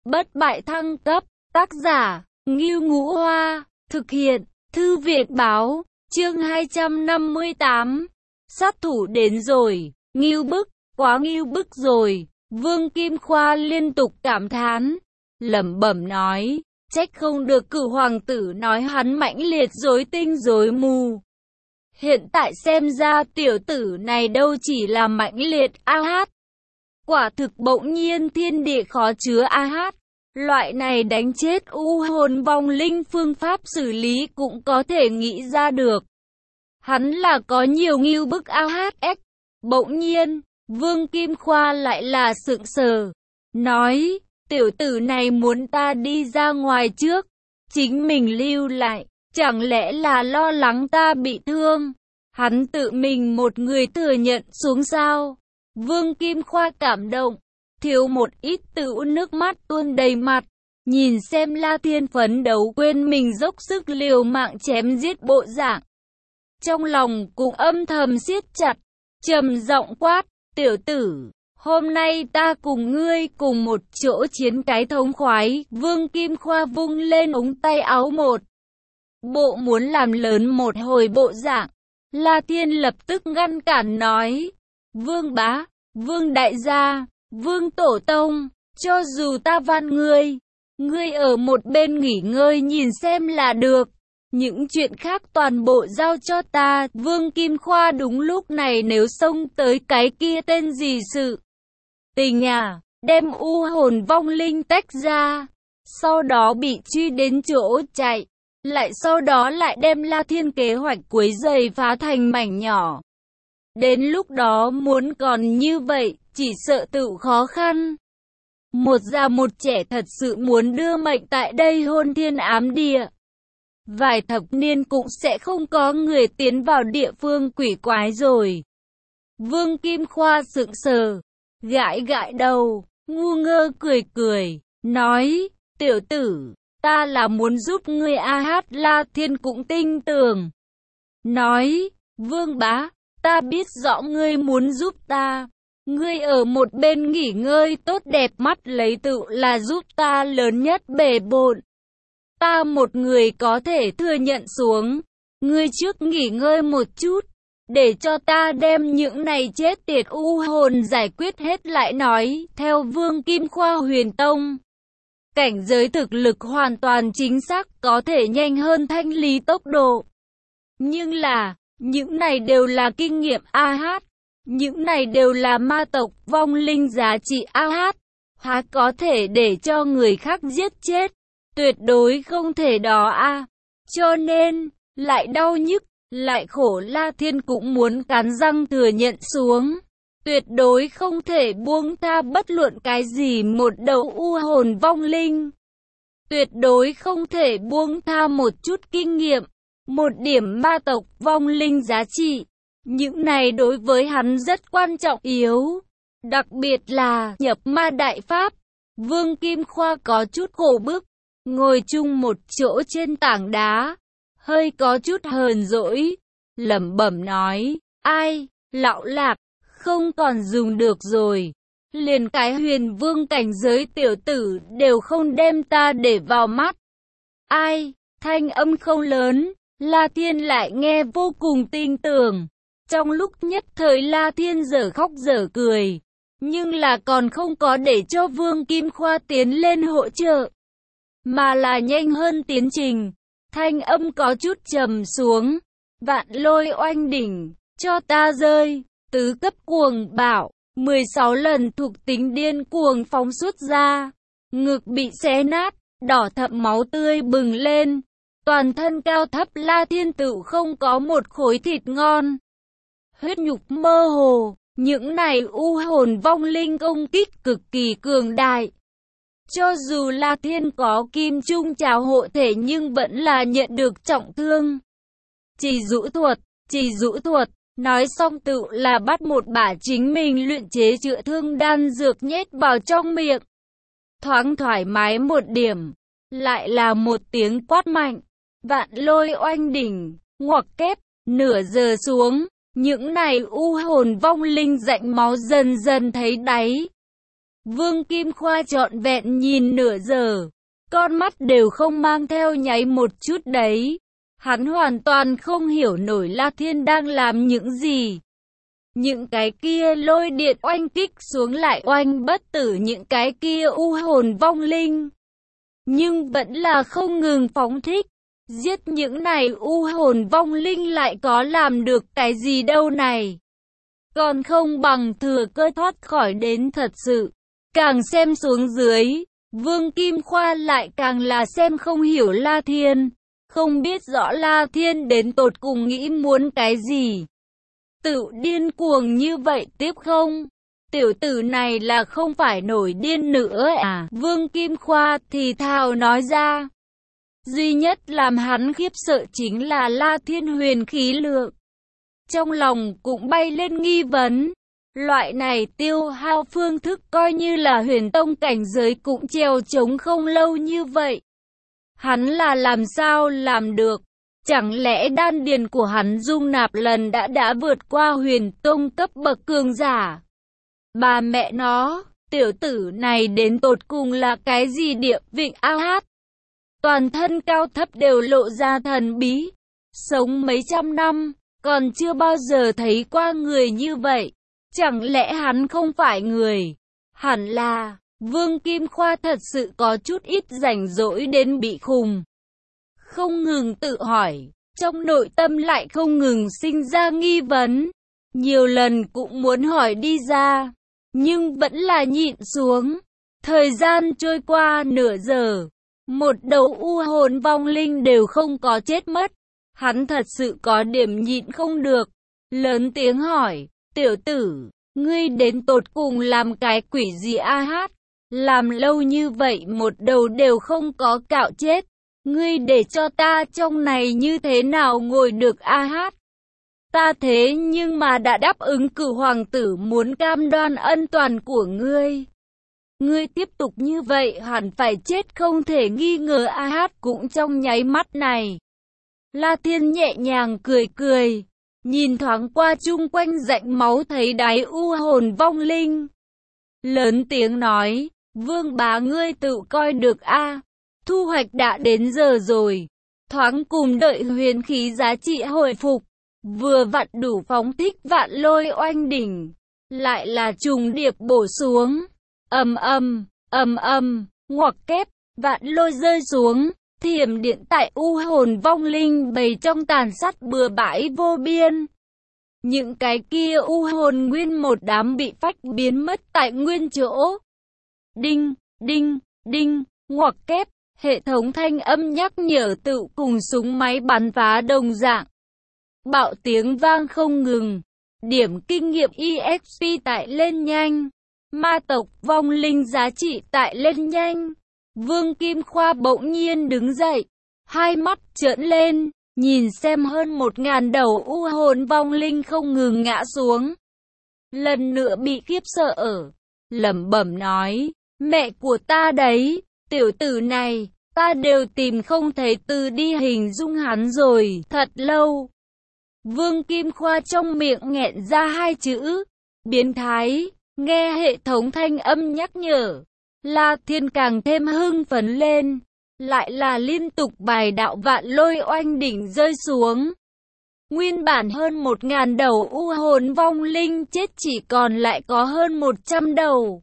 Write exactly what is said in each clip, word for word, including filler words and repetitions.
bất bại thăng cấp, tác giả, Ngưu Ngũ Hoa, thực hiện, Thư viện Báo, chương hai trăm năm mươi tám, sát thủ đến rồi, ngưu bức, quá ngưu bức rồi, Vương Kim Khoa liên tục cảm thán, lẩm bẩm nói, trách không được Cửu hoàng tử nói hắn mãnh liệt rối tinh rối mù. Hiện tại xem ra tiểu tử này đâu chỉ là mãnh liệt a hát. Quả thực bỗng nhiên thiên địa khó chứa a hát. Loại này đánh chết u hồn vong linh phương pháp xử lý cũng có thể nghĩ ra được. Hắn là có nhiều ngưu bức a hát ích. Bỗng nhiên, Vương Kim Khoa lại là sững sờ. Nói, tiểu tử này muốn ta đi ra ngoài trước. Chính mình lưu lại. Chẳng lẽ là lo lắng ta bị thương? Hắn tự mình một người thừa nhận xuống sao? Vương Kim Khoa cảm động, thiếu một ít tự nước mắt tuôn đầy mặt. Nhìn xem La Thiên phấn đấu quên mình dốc sức liều mạng chém giết bộ dạng. Trong lòng cũng âm thầm siết chặt, trầm giọng quát, tiểu tử, hôm nay ta cùng ngươi cùng một chỗ chiến cái thống khoái. Vương Kim Khoa vung lên ống tay áo một bộ muốn làm lớn một hồi bộ dạng. La Thiên lập tức ngăn cản nói, Vương bá, Vương đại gia, Vương tổ tông, cho dù ta van ngươi, ngươi ở một bên nghỉ ngơi nhìn xem là được. Những chuyện khác toàn bộ giao cho ta. Vương Kim Khoa đúng lúc này nếu xông tới cái kia tên gì sự tình à, đem u hồn vong linh tách ra, sau đó bị truy đến chỗ chạy. Lại sau đó lại đem La Thiên kế hoạch quấy rầy phá thành mảnh nhỏ. Đến lúc đó muốn còn như vậy, chỉ sợ tự khó khăn. Một già một trẻ thật sự muốn đưa mệnh tại đây hôn thiên ám địa. Vài thập niên cũng sẽ không có người tiến vào địa phương quỷ quái rồi. Vương Kim Khoa sững sờ, gãi gãi đầu, ngu ngơ cười cười, nói, tiểu tử, ta là muốn giúp ngươi a hát. La Thiên cũng tin tưởng. Nói, Vương bá, ta biết rõ ngươi muốn giúp ta. Ngươi ở một bên nghỉ ngơi tốt đẹp mắt lấy tự là giúp ta lớn nhất bề bộn. Ta một người có thể thừa nhận xuống. Ngươi trước nghỉ ngơi một chút, để cho ta đem những này chết tiệt u hồn giải quyết hết lại nói. Theo Vương Kim Khoa huyền tông, cảnh giới thực lực hoàn toàn chính xác có thể nhanh hơn thanh lý tốc độ. Nhưng là, những này đều là kinh nghiệm a hát. Những này đều là ma tộc vong linh giá trị a hát. Há có thể để cho người khác giết chết. Tuyệt đối không thể đó a. Cho nên, lại đau nhức, lại khổ. La Thiên cũng muốn cắn răng thừa nhận xuống. Tuyệt đối không thể buông tha bất luận cái gì một đầu u hồn vong linh. Tuyệt đối không thể buông tha một chút kinh nghiệm, một điểm ma tộc vong linh giá trị. Những này đối với hắn rất quan trọng yếu. Đặc biệt là nhập ma đại pháp. Vương Kim Khoa có chút khổ bức, ngồi chung một chỗ trên tảng đá, hơi có chút hờn dỗi, lẩm bẩm nói, ai, lão lạc, không còn dùng được rồi. Liền cái huyền vương cảnh giới tiểu tử đều không đem ta để vào mắt. Ai, thanh âm không lớn, La Thiên lại nghe vô cùng tin tưởng. Trong lúc nhất thời La Thiên dở khóc dở cười, nhưng là còn không có để cho Vương Kim Khoa tiến lên hỗ trợ, mà là nhanh hơn tiến trình. Thanh âm có chút trầm xuống, vạn lôi oanh đỉnh, cho ta rơi, tứ cấp cuồng bạo, mười sáu lần thuộc tính điên cuồng phóng xuất ra, ngực bị xé nát, đỏ thẫm máu tươi bừng lên, toàn thân cao thấp La Thiên tự không có một khối thịt ngon. Huyết nhục mơ hồ, những này u hồn vong linh công kích cực kỳ cường đại. Cho dù La Thiên có kim trung trào hộ thể nhưng vẫn là nhận được trọng thương. Chỉ rũ thuật, chỉ rũ thuật, nói xong tự là bắt một bả chính mình luyện chế chữa thương đan dược nhét vào trong miệng. Thoáng thoải mái một điểm, lại là một tiếng quát mạnh, vạn lôi oanh đỉnh, ngoặc kép, nửa giờ xuống. Những này u hồn vong linh rãnh máu dần dần thấy đáy. Vương Kim Khoa trọn vẹn nhìn nửa giờ, con mắt đều không mang theo nháy một chút đấy. Hắn hoàn toàn không hiểu nổi La Thiên đang làm những gì. Những cái kia lôi điện oanh kích xuống lại oanh bất tử những cái kia u hồn vong linh. Nhưng vẫn là không ngừng phóng thích. Giết những này u hồn vong linh lại có làm được cái gì đâu này. Còn không bằng thừa cơ thoát khỏi đến thật sự. Càng xem xuống dưới, Vương Kim Khoa lại càng là xem không hiểu La Thiên. Không biết rõ La Thiên đến tột cùng nghĩ muốn cái gì. Tự điên cuồng như vậy tiếp không? Tiểu tử này là không phải nổi điên nữa à? Vương Kim Khoa thì thào nói ra. Duy nhất làm hắn khiếp sợ chính là La Thiên huyền khí lượng. Trong lòng cũng bay lên nghi vấn. Loại này tiêu hao phương thức coi như là huyền tông cảnh giới cũng trèo trống không lâu như vậy. Hắn là làm sao làm được? Chẳng lẽ đan điền của hắn dung nạp lần đã đã vượt qua huyền tông cấp bậc cường giả? Bà mẹ nó, tiểu tử này đến tột cùng là cái gì địa vị a hát? Toàn thân cao thấp đều lộ ra thần bí. Sống mấy trăm năm, còn chưa bao giờ thấy qua người như vậy. Chẳng lẽ hắn không phải người? Hẳn là, Vương Kim Khoa thật sự có chút ít rảnh rỗi đến bị khùng. Không ngừng tự hỏi, trong nội tâm lại không ngừng sinh ra nghi vấn. Nhiều lần cũng muốn hỏi đi ra, nhưng vẫn là nhịn xuống. Thời gian trôi qua nửa giờ, một đầu u hồn vong linh đều không có chết mất. Hắn thật sự có điểm nhịn không được. Lớn tiếng hỏi, tiểu tử, ngươi đến tột cùng làm cái quỷ gì a hát? Làm lâu như vậy một đầu đều không có cạo chết. Ngươi để cho ta trong này như thế nào ngồi được a hát? Ta thế nhưng mà đã đáp ứng cửu hoàng tử muốn cam đoan ân toàn của ngươi. Ngươi tiếp tục như vậy hẳn phải chết không thể nghi ngờ a hát cũng trong nháy mắt này. La Thiên nhẹ nhàng cười cười, nhìn thoáng qua chung quanh rãnh máu thấy đáy u hồn vong linh. Lớn tiếng nói, Vương bá ngươi tự coi được a, thu hoạch đã đến giờ rồi. Thoáng cùng đợi huyền khí giá trị hồi phục, vừa vặn đủ phóng thích vạn lôi oanh đỉnh, lại là trùng điệp bổ xuống. Ầm ầm, ầm ầm, ngoặc kép, vạn lôi rơi xuống, thiểm điện tại u hồn vong linh bầy trong tàn sát bừa bãi vô biên. Những cái kia u hồn nguyên một đám bị phách biến mất tại nguyên chỗ. Đinh, đinh, đinh, ngoặc kép, hệ thống thanh âm nhắc nhở tự cùng súng máy bắn phá đồng dạng. Bạo tiếng vang không ngừng, điểm kinh nghiệm e ích pê tại lên nhanh. Ma tộc vong linh giá trị tại lên nhanh. Vương Kim Khoa bỗng nhiên đứng dậy, hai mắt trợn lên, nhìn xem hơn một ngàn đầu u hồn vong linh không ngừng ngã xuống. Lần nữa bị khiếp sợ ở, lẩm bẩm nói, mẹ của ta đấy, tiểu tử này, ta đều tìm không thấy từ đi hình dung hắn rồi, thật lâu. Vương Kim Khoa trong miệng nghẹn ra hai chữ, biến thái. Nghe hệ thống thanh âm nhắc nhở, La Thiên càng thêm hưng phấn lên, lại là liên tục bài đạo vạn lôi oanh đỉnh rơi xuống. Nguyên bản hơn một ngàn đầu u hồn vong linh chết chỉ còn lại có hơn một trăm đầu.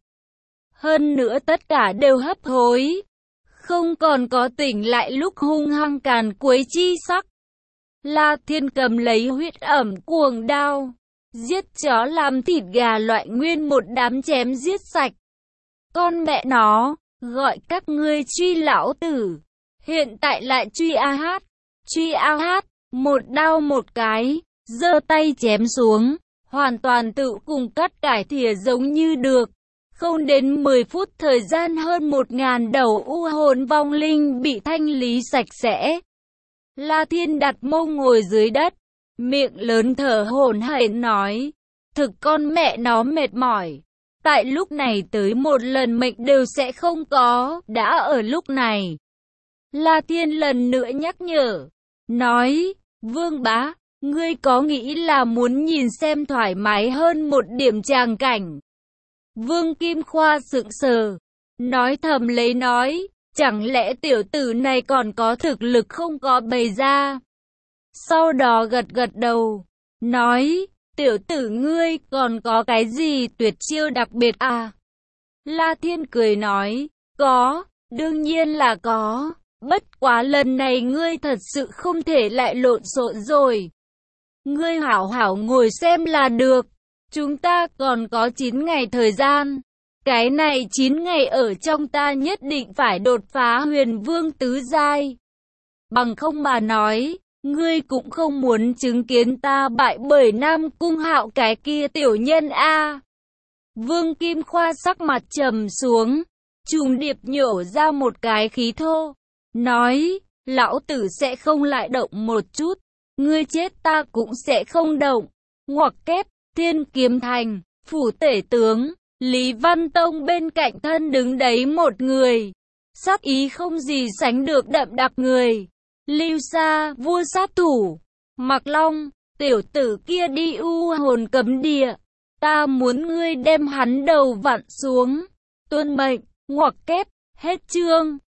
Hơn nữa tất cả đều hấp hối, không còn có tỉnh lại lúc hung hăng càn quấy chi sắc. La Thiên cầm lấy huyết ẩm cuồng đao, giết chó làm thịt gà loại nguyên một đám chém giết sạch. Con mẹ nó, gọi các ngươi truy lão tử, hiện tại lại truy a hát, truy a hát, một đao một cái, giơ tay chém xuống, hoàn toàn tự cùng cắt cải thìa giống như được. Không đến mười phút thời gian hơn một ngàn đầu u hồn vong linh bị thanh lý sạch sẽ. La Thiên đặt mông ngồi dưới đất, miệng lớn thở hổn hển nói, thực con mẹ nó mệt mỏi. Tại lúc này tới một lần mệnh đều sẽ không có, đã ở lúc này. La Thiên lần nữa nhắc nhở, nói, Vương bá, ngươi có nghĩ là muốn nhìn xem thoải mái hơn một điểm tràng cảnh. Vương Kim Khoa sững sờ, nói thầm lấy nói, chẳng lẽ tiểu tử này còn có thực lực không có bày ra. Sau đó gật gật đầu, nói, tiểu tử ngươi còn có cái gì tuyệt chiêu đặc biệt à? La Thiên cười nói, có, đương nhiên là có, bất quá lần này ngươi thật sự không thể lại lộn xộn rồi. Ngươi hảo hảo ngồi xem là được, chúng ta còn có chín ngày thời gian. Cái này chín ngày ở trong ta nhất định phải đột phá huyền vương tứ giai. Bằng không mà nói, ngươi cũng không muốn chứng kiến ta bại bởi Nam Cung Hạo cái kia tiểu nhân a. Vương Kim Khoa sắc mặt trầm xuống, trùng điệp nhổ ra một cái khí thô, nói, lão tử sẽ không lại động một chút, ngươi chết ta cũng sẽ không động. Ngoặc kép, Thiên Kiếm Thành, phủ tể tướng, Lý Văn Tông bên cạnh thân đứng đấy một người, sát ý không gì sánh được đậm đặc người. Lưu Sa, vua sát thủ, Mạc Long, tiểu tử kia đi u hồn cấm địa, ta muốn ngươi đem hắn đầu vặn xuống. Tuân mệnh. Ngoặc kép, hết chương.